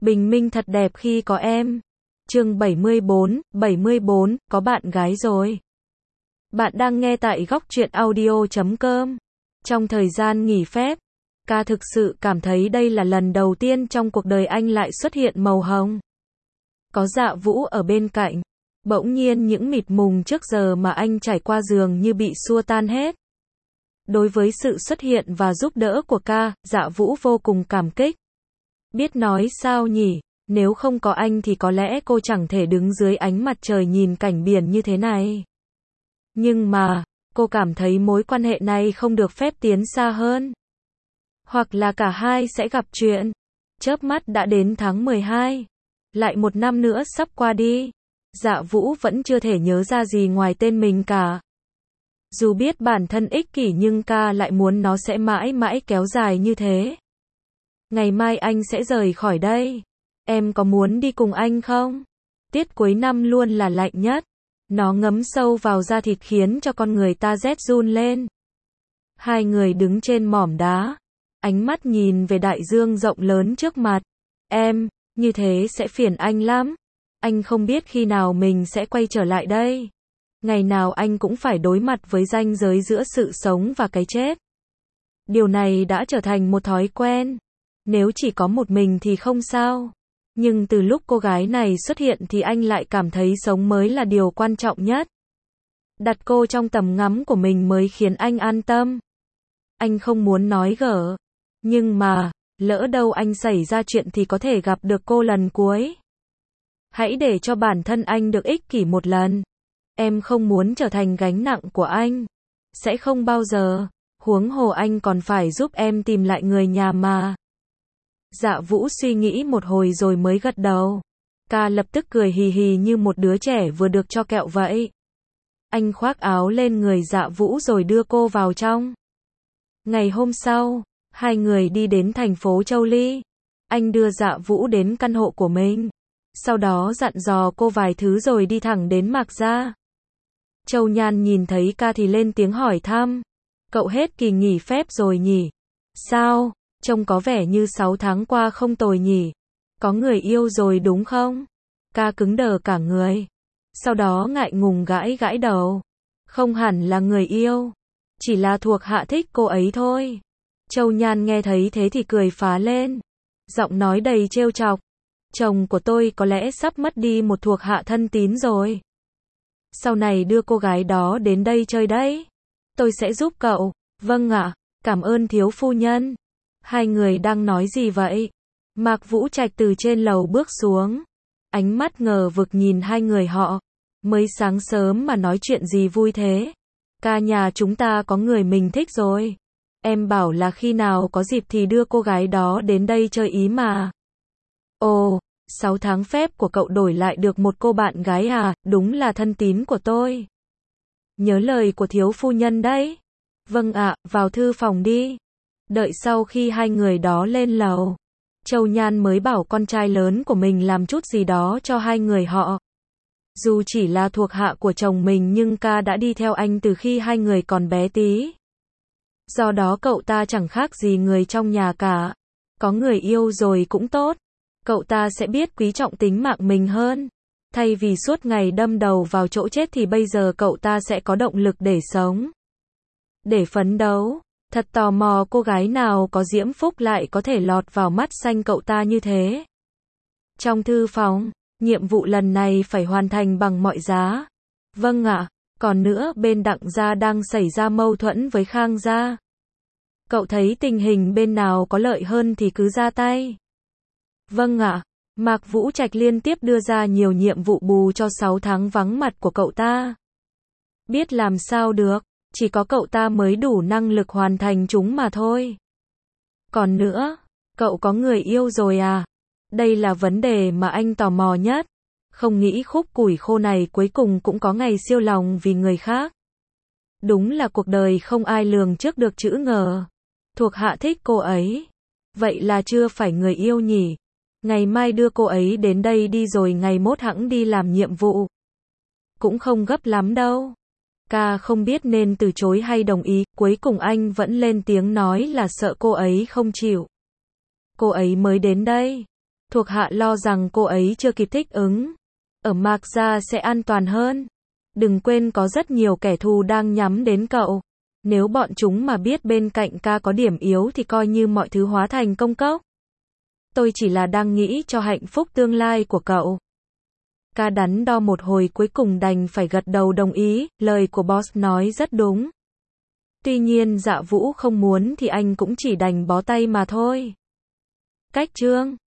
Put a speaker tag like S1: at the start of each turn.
S1: Bình minh thật đẹp khi có em. Chương 74, có bạn gái rồi. Bạn đang nghe tại góc truyện audio.com. Trong thời gian nghỉ phép, Ca thực sự cảm thấy đây là lần đầu tiên trong cuộc đời anh lại xuất hiện màu hồng. Có Dạ Vũ ở bên cạnh, bỗng nhiên những mịt mùng trước giờ mà anh trải qua dường như bị xua tan hết. Đối với sự xuất hiện và giúp đỡ của Ca, Dạ Vũ vô cùng cảm kích. Biết nói sao nhỉ, nếu không có anh thì có lẽ cô chẳng thể đứng dưới ánh mặt trời nhìn cảnh biển như thế này. Nhưng mà, cô cảm thấy mối quan hệ này không được phép tiến xa hơn. Hoặc là cả hai sẽ gặp chuyện. Chớp mắt đã đến tháng 12. Lại một năm nữa sắp qua đi. Dạ Vũ vẫn chưa thể nhớ ra gì ngoài tên mình cả. Dù biết bản thân ích kỷ nhưng Ca lại muốn nó sẽ mãi mãi kéo dài như thế. Ngày mai anh sẽ rời khỏi đây. Em có muốn đi cùng anh không? Tiết cuối năm luôn là lạnh nhất. Nó ngấm sâu vào da thịt khiến cho con người ta rét run lên. Hai người đứng trên mỏm đá. Ánh mắt nhìn về đại dương rộng lớn trước mặt. Em, như thế sẽ phiền anh lắm. Anh không biết khi nào mình sẽ quay trở lại đây. Ngày nào anh cũng phải đối mặt với ranh giới giữa sự sống và cái chết. Điều này đã trở thành một thói quen. Nếu chỉ có một mình thì không sao. Nhưng từ lúc cô gái này xuất hiện thì anh lại cảm thấy sống mới là điều quan trọng nhất. Đặt cô trong tầm ngắm của mình mới khiến anh an tâm. Anh không muốn nói gở. Nhưng mà, lỡ đâu anh xảy ra chuyện thì có thể gặp được cô lần cuối. Hãy để cho bản thân anh được ích kỷ một lần. Em không muốn trở thành gánh nặng của anh. Sẽ không bao giờ. Huống hồ anh còn phải giúp em tìm lại người nhà mà. Dạ Vũ suy nghĩ một hồi rồi mới gật đầu. Ca lập tức cười hì hì như một đứa trẻ vừa được cho kẹo vậy. Anh khoác áo lên người Dạ Vũ rồi đưa cô vào trong. Ngày hôm sau, hai người đi đến thành phố Châu Ly. Anh đưa Dạ Vũ đến căn hộ của mình. Sau đó dặn dò cô vài thứ rồi đi thẳng đến Mạc Gia. Châu Nhan nhìn thấy Ca thì lên tiếng hỏi thăm. Cậu hết kỳ nghỉ phép rồi nhỉ? Sao? Trông có vẻ như 6 tháng qua không tồi nhỉ. Có người yêu rồi đúng không? Ca cứng đờ cả người. Sau đó ngại ngùng gãi gãi đầu. Không hẳn là người yêu. Chỉ là thuộc hạ thích cô ấy thôi. Châu Nhan nghe thấy thế thì cười phá lên. Giọng nói đầy trêu chọc. Chồng của tôi có lẽ sắp mất đi một thuộc hạ thân tín rồi. Sau này đưa cô gái đó đến đây chơi đấy. Tôi sẽ giúp cậu. Vâng ạ, cảm ơn thiếu phu nhân. Hai người đang nói gì vậy? Mạc Vũ Trạch từ trên lầu bước xuống. Ánh mắt ngờ vực nhìn hai người họ. Mới sáng sớm mà nói chuyện gì vui thế? Ca nhà chúng ta có người mình thích rồi. Em bảo là khi nào có dịp thì đưa cô gái đó đến đây chơi ý mà. Ồ, 6 tháng phép của cậu đổi lại được một cô bạn gái à? Đúng là thân tín của tôi. Nhớ lời của thiếu phu nhân đấy. Vâng ạ, vào thư phòng đi. Đợi sau khi hai người đó lên lầu, Châu Nhan mới bảo con trai lớn của mình làm chút gì đó cho hai người họ. Dù chỉ là thuộc hạ của chồng mình nhưng Ca đã đi theo anh từ khi hai người còn bé tí. Do đó cậu ta chẳng khác gì người trong nhà cả. Có người yêu rồi cũng tốt. Cậu ta sẽ biết quý trọng tính mạng mình hơn. Thay vì suốt ngày đâm đầu vào chỗ chết thì bây giờ cậu ta sẽ có động lực để sống. Để phấn đấu. Thật tò mò cô gái nào có diễm phúc lại có thể lọt vào mắt xanh cậu ta như thế. Trong thư phòng, nhiệm vụ lần này phải hoàn thành bằng mọi giá. Vâng ạ, còn nữa bên Đặng gia đang xảy ra mâu thuẫn với Khang gia. Cậu thấy tình hình bên nào có lợi hơn thì cứ ra tay. Vâng ạ, Mạc Vũ Trạch liên tiếp đưa ra nhiều nhiệm vụ bù cho 6 tháng vắng mặt của cậu ta. Biết làm sao được. Chỉ có cậu ta mới đủ năng lực hoàn thành chúng mà thôi. Còn nữa, cậu có người yêu rồi à? Đây là vấn đề mà anh tò mò nhất. Không nghĩ khúc củi khô này cuối cùng cũng có ngày siêu lòng vì người khác. Đúng là cuộc đời không ai lường trước được chữ ngờ. Thuộc hạ thích cô ấy. Vậy là chưa phải người yêu nhỉ? Ngày mai đưa cô ấy đến đây đi rồi ngày mốt hẵng đi làm nhiệm vụ. Cũng không gấp lắm đâu. Ca không biết nên từ chối hay đồng ý, cuối cùng anh vẫn lên tiếng nói là sợ cô ấy không chịu. Cô ấy mới đến đây. Thuộc hạ lo rằng cô ấy chưa kịp thích ứng. Ở Mạc Gia sẽ an toàn hơn. Đừng quên có rất nhiều kẻ thù đang nhắm đến cậu. Nếu bọn chúng mà biết bên cạnh ca có điểm yếu thì coi như mọi thứ hóa thành công cốc. Tôi chỉ là đang nghĩ cho hạnh phúc tương lai của cậu. Ca đắn đo một hồi cuối cùng đành phải gật đầu đồng ý, lời của boss nói rất đúng. Tuy nhiên Dạ Vũ không muốn thì anh cũng chỉ đành bó tay mà thôi. Cách chương